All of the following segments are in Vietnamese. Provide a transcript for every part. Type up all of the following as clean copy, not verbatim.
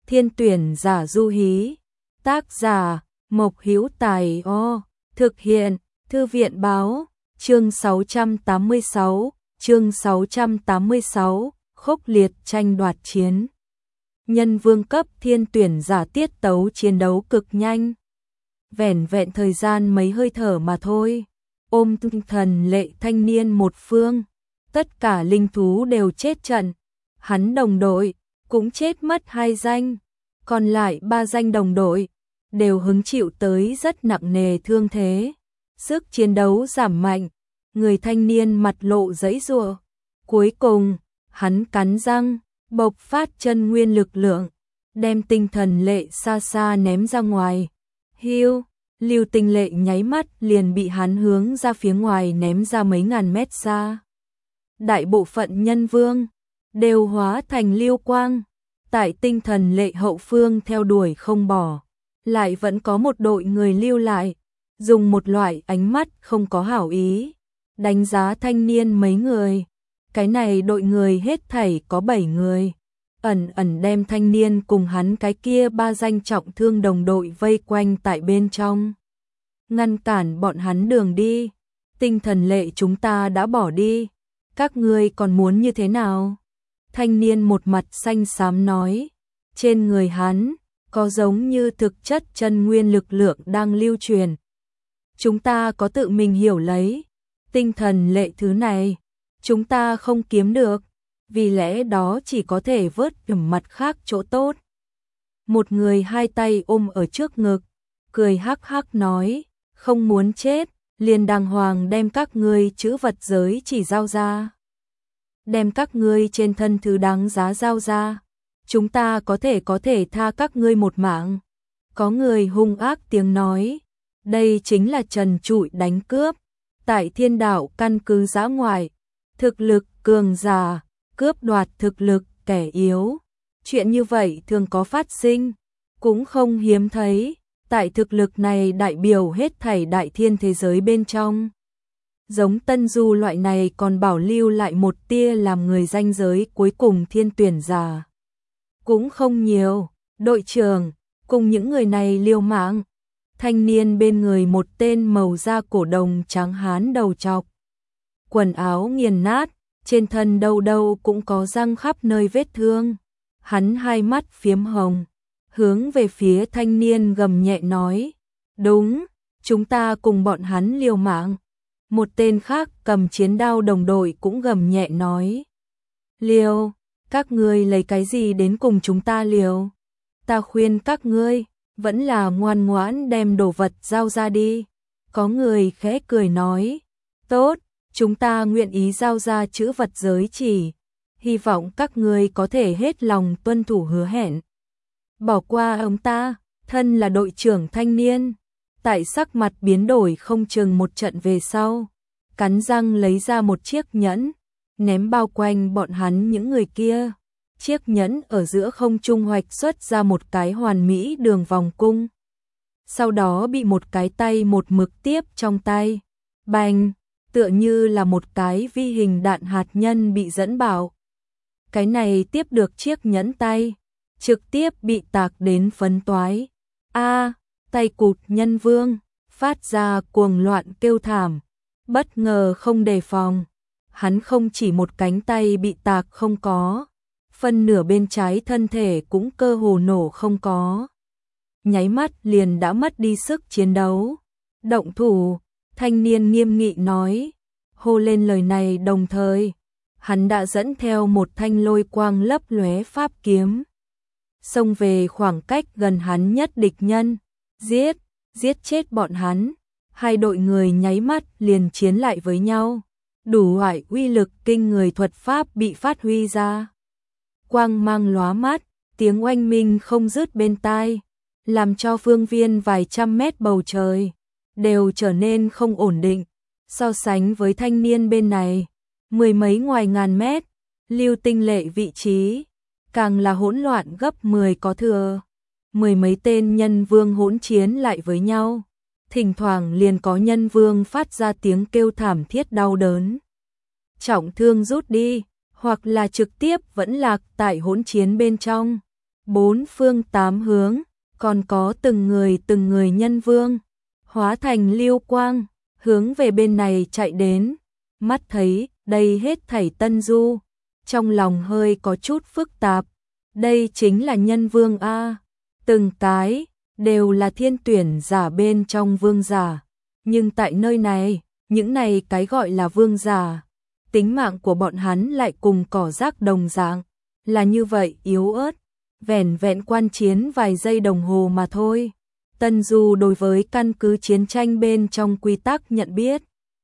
Thiên tuyển giả du hí. Tác giả Mộc Hữu Tài. Thực hiện Thư viện báo. Chương 686, khốc liệt tranh đoạt chiến. Nhân vương cấp thiên tuyển giả tiết tấu chiến đấu cực nhanh. Vẻn vẹn thời gian mấy hơi thở mà thôi. Ôm tinh thần lệ thanh niên một phương. Tất cả linh thú đều chết trận. Hắn đồng đội cũng chết mất 2 danh. Còn lại 3 danh đồng đội đều hứng chịu tới rất nặng nề thương thế. Sức chiến đấu giảm mạnh. Người thanh niên mặt lộ giãy giụa. Cuối cùng, hắn cắn răng, bộc phát chân nguyên lực lượng, đem tinh thần lệ xa xa ném ra ngoài. Hiu, Lưu Tinh Lệ nháy mắt liền bị hắn hướng ra phía ngoài ném ra mấy ngàn mét xa. Đại bộ phận nhân vương đều hóa thành lưu quang, tại tinh thần lệ hậu phương theo đuổi không bỏ. Lại vẫn có một đội người lưu lại, dùng một loại ánh mắt không có hảo ý, đánh giá thanh niên mấy người. Cái này đội người hết thảy có 7 người. Ẩn ẩn đem thanh niên cùng hắn cái kia 3 danh trọng thương đồng đội vây quanh tại bên trong. Ngăn cản bọn hắn đường đi. Tinh thần lệ chúng ta đã bỏ đi. Các ngươi còn muốn như thế nào? Thanh niên một mặt xanh xám nói. Trên người hắn có giống như thực chất chân nguyên lực lượng đang lưu truyền. Chúng ta có tự mình hiểu lấy. Tinh thần lệ thứ này chúng ta không kiếm được, vì lẽ đó chỉ có thể vớt mặt khác chỗ tốt. Một người 2 tay ôm ở trước ngực, cười hắc hắc nói, không muốn chết, liền đàng hoàng đem các ngươi trữ vật giới chỉ giao ra. Đem các ngươi trên thân thứ đáng giá giao ra, chúng ta có thể tha các ngươi một mạng. Có người hung ác tiếng nói, đây chính là trần trụi đánh cướp, tại Thiên Đạo căn cứ dã ngoại. Thực lực cường giả, cướp đoạt thực lực kẻ yếu. Chuyện như vậy thường có phát sinh, cũng không hiếm thấy. Tại thực lực này đại biểu hết thảy đại thiên thế giới bên trong. Giống Tân Du loại này còn bảo lưu lại một tia làm người ranh giới cuối cùng thiên tuyển giả. Cũng không nhiều, đội trưởng, cùng những người này liều mạng. Thanh niên bên người một tên màu da cổ đồng trắng hán đầu trọc. Quần áo nghiền nát, trên thân đâu đâu cũng có răng khắp nơi vết thương. Hắn 2 mắt phiếm hồng, hướng về phía thanh niên gầm nhẹ nói, đúng, chúng ta cùng bọn hắn liều mạng. Một tên khác cầm chiến đao đồng đội cũng gầm nhẹ nói, liều, các ngươi lấy cái gì đến cùng chúng ta liều? Ta khuyên các ngươi, vẫn là ngoan ngoãn đem đồ vật giao ra đi. Có người khẽ cười nói, tốt. Chúng ta nguyện ý giao ra trữ vật giới chỉ, hy vọng các ngươi có thể hết lòng tuân thủ hứa hẹn. Bỏ qua ông ta, thân là đội trưởng thanh niên, tại sắc mặt biến đổi không chừng một trận về sau, cắn răng lấy ra một chiếc nhẫn, ném bao quanh bọn hắn những người kia. Chiếc nhẫn ở giữa không trung hoạch xuất ra một cái hoàn mỹ đường vòng cung. Sau đó bị một cái tay một mực tiếp trong tay. Bành! Tựa như là một cái vi hình đạn hạt nhân bị dẫn bảo. Cái này tiếp được chiếc nhẫn tay, trực tiếp bị tạc đến phấn toái. Tay cụt nhân vương, phát ra cuồng loạn kêu thảm, bất ngờ không đề phòng. Hắn không chỉ một cánh tay bị tạc không có, phân nửa bên trái thân thể cũng cơ hồ nổ không có. Nháy mắt liền đã mất đi sức chiến đấu. Động thủ! Thanh niên nghiêm nghị nói, hô lên lời này đồng thời, hắn đã dẫn theo một thanh lôi quang lấp lóe pháp kiếm. Xông về khoảng cách gần hắn nhất địch nhân, giết chết bọn hắn. 2 đội người nháy mắt liền chiến lại với nhau. Đủ loại uy lực kinh người thuật pháp bị phát huy ra. Quang mang lóa mắt, tiếng oanh minh không dứt bên tai, làm cho phương viên vài trăm mét bầu trời đều trở nên không ổn định. So sánh với thanh niên bên này, 10 mấy ngoài ngàn mét, Lưu Tinh Lệ vị trí càng là hỗn loạn gấp 10 có thừa. 10 mấy tên nhân vương hỗn chiến lại với nhau, thỉnh thoảng liền có nhân vương phát ra tiếng kêu thảm thiết đau đớn. Trọng thương rút đi, hoặc là trực tiếp vẫn lạc tại hỗn chiến bên trong. bốn phương tám hướng, còn có từng người nhân vương, hóa thành lưu quang, hướng về bên này chạy đến. Mắt thấy đây hết thảy Tân Du, trong lòng hơi có chút phức tạp. Đây chính là nhân vương a, từng cái đều là thiên tuyển giả bên trong vương giả, nhưng tại nơi này, những này cái gọi là vương giả, tính mạng của bọn hắn lại cùng cỏ rác đồng dạng, là như vậy yếu ớt, vẻn vẹn quan chiến vài giây đồng hồ mà thôi. Tân Du đối với căn cứ chiến tranh bên trong quy tắc nhận biết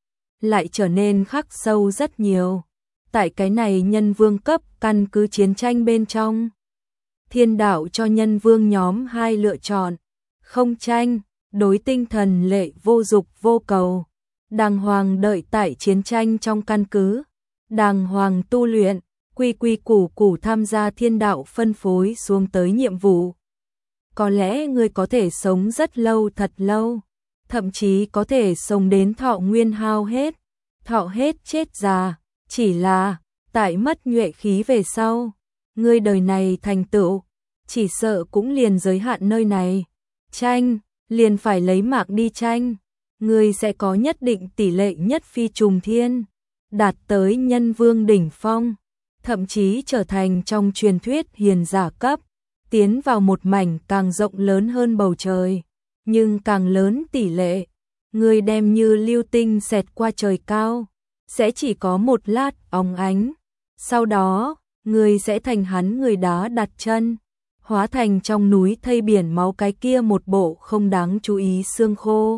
lại trở nên khắc sâu rất nhiều. Tại cái này nhân vương cấp căn cứ chiến tranh bên trong, thiên đạo cho nhân vương nhóm hai lựa chọn: không tranh, đối tinh thần lệ vô dục vô cầu, đàng hoàng đợi tại chiến tranh trong căn cứ, đàng hoàng tu luyện, quy quy củ củ tham gia thiên đạo phân phối xuống tới nhiệm vụ. Có lẽ ngươi có thể sống rất lâu, thật lâu, thậm chí có thể sống đến thọ nguyên hao hết, thọ hết chết già, chỉ là tại mất nhuệ khí về sau, ngươi đời này thành tựu chỉ sợ cũng liền giới hạn nơi này. Tranh, liền phải lấy mạng đi tranh, ngươi sẽ có nhất định tỷ lệ nhất phi trùng thiên, đạt tới nhân vương đỉnh phong, thậm chí trở thành trong truyền thuyết hiền giả cấp, tiến vào một mảnh càng rộng lớn hơn bầu trời, nhưng càng lớn tỷ lệ, ngươi đem như lưu tinh xẹt qua trời cao, sẽ chỉ có một lát óng ánh, sau đó, ngươi sẽ thành hắn người đá đặt chân, hóa thành trong núi thây biển máu cái kia một bộ không đáng chú ý xương khô.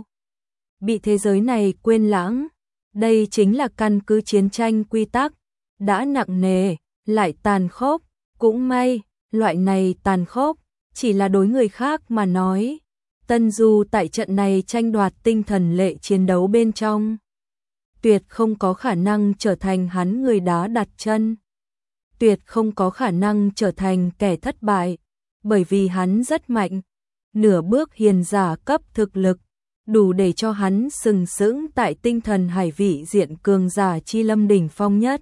Bị thế giới này quên lãng, đây chính là căn cứ chiến tranh quy tắc, đã nặng nề, lại tàn khốc, cũng may, loại này tàn khốc, chỉ là đối người khác mà nói. Tân Du tại trận này tranh đoạt tinh thần lệ chiến đấu bên trong, tuyệt không có khả năng trở thành hắn người đá đặt chân, tuyệt không có khả năng trở thành kẻ thất bại, bởi vì hắn rất mạnh, nửa bước hiền giả cấp thực lực, đủ để cho hắn sừng sững tại tinh thần hải vị diện cường giả chi lâm đỉnh phong nhất.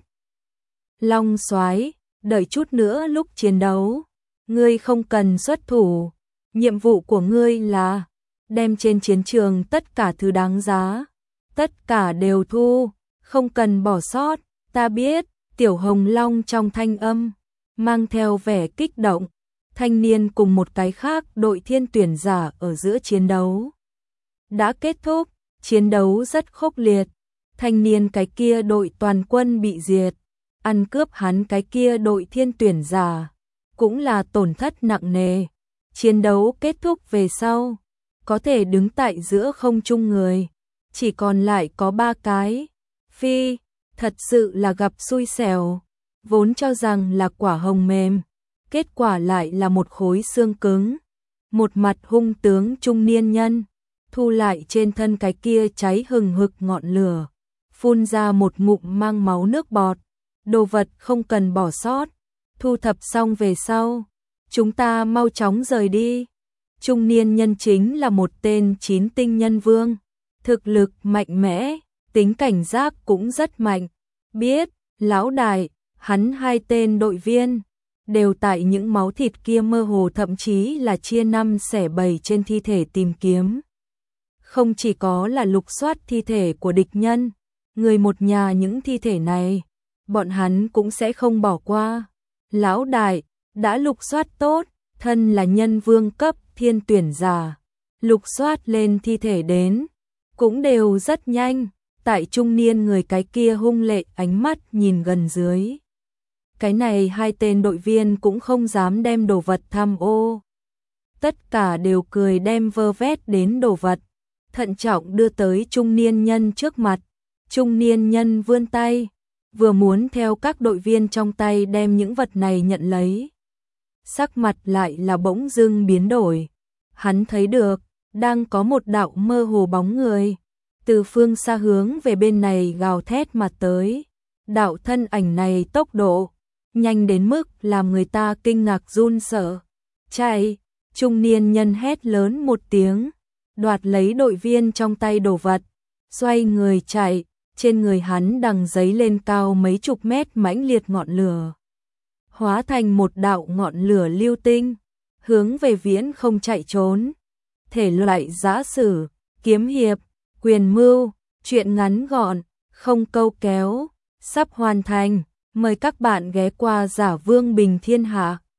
Long Soái, đợi chút nữa lúc chiến đấu, ngươi không cần xuất thủ, nhiệm vụ của ngươi là đem trên chiến trường tất cả thứ đáng giá, tất cả đều thu, không cần bỏ sót, ta biết. Tiểu Hồng Long trong thanh âm mang theo vẻ kích động, thanh niên cùng một cái khác đội thiên tuyển giả ở giữa chiến đấu đã kết thúc, chiến đấu rất khốc liệt, thanh niên cái kia đội toàn quân bị diệt, ăn cướp hắn cái kia đội thiên tuyển giả cũng là tổn thất nặng nề. Chiến đấu kết thúc về sau, có thể đứng tại giữa không trung người chỉ còn lại có 3 cái. Phi, thật sự là gặp xui xẻo, vốn cho rằng là quả hồng mềm, kết quả lại là một khối xương cứng. Một mặt hung tướng trung niên nhân, thu lại trên thân cái kia cháy hừng hực ngọn lửa, phun ra một ngụm mang máu nước bọt, đồ vật không cần bỏ sót, thu thập xong về sau, chúng ta mau chóng rời đi. Trung niên nhân chính là một tên 9 tinh nhân vương, thực lực mạnh mẽ, tính cảnh giác cũng rất mạnh. Biết, lão đại, hắn 2 tên đội viên đều tại những máu thịt kia mơ hồ, thậm chí là chia 5 xẻ 7 trên thi thể tìm kiếm. Không chỉ có là lục soát thi thể của địch nhân, người một nhà những thi thể này, bọn hắn cũng sẽ không bỏ qua. Lão đại, đã lục soát tốt, thân là nhân vương cấp thiên tuyển giả, lục soát lên thi thể đến, cũng đều rất nhanh. Tại trung niên người cái kia hung lệ ánh mắt nhìn gần dưới, cái này 2 tên đội viên cũng không dám đem đồ vật tham ô, tất cả đều cười đem vơ vét đến đồ vật, thận trọng đưa tới trung niên nhân trước mặt. Trung niên nhân vươn tay, vừa muốn theo các đội viên trong tay đem những vật này nhận lấy, sắc mặt lại là bỗng dưng biến đổi. Hắn thấy được, đang có một đạo mơ hồ bóng người từ phương xa hướng về bên này gào thét mà tới. Đạo thân ảnh này tốc độ nhanh đến mức làm người ta kinh ngạc run sợ. Chạy! Trung niên nhân hét lớn một tiếng, đoạt lấy đội viên trong tay đồ vật, xoay người chạy. Trên người hắn đằng giấy lên cao mấy chục mét mãnh liệt ngọn lửa, hóa thành một đạo ngọn lửa lưu tinh, hướng về viễn không chạy trốn. Thể loại giã sử, kiếm hiệp, quyền mưu, truyện ngắn gọn, không câu kéo, sắp hoàn thành. Mời các bạn ghé qua Giả Vương Bình Thiên Hạ.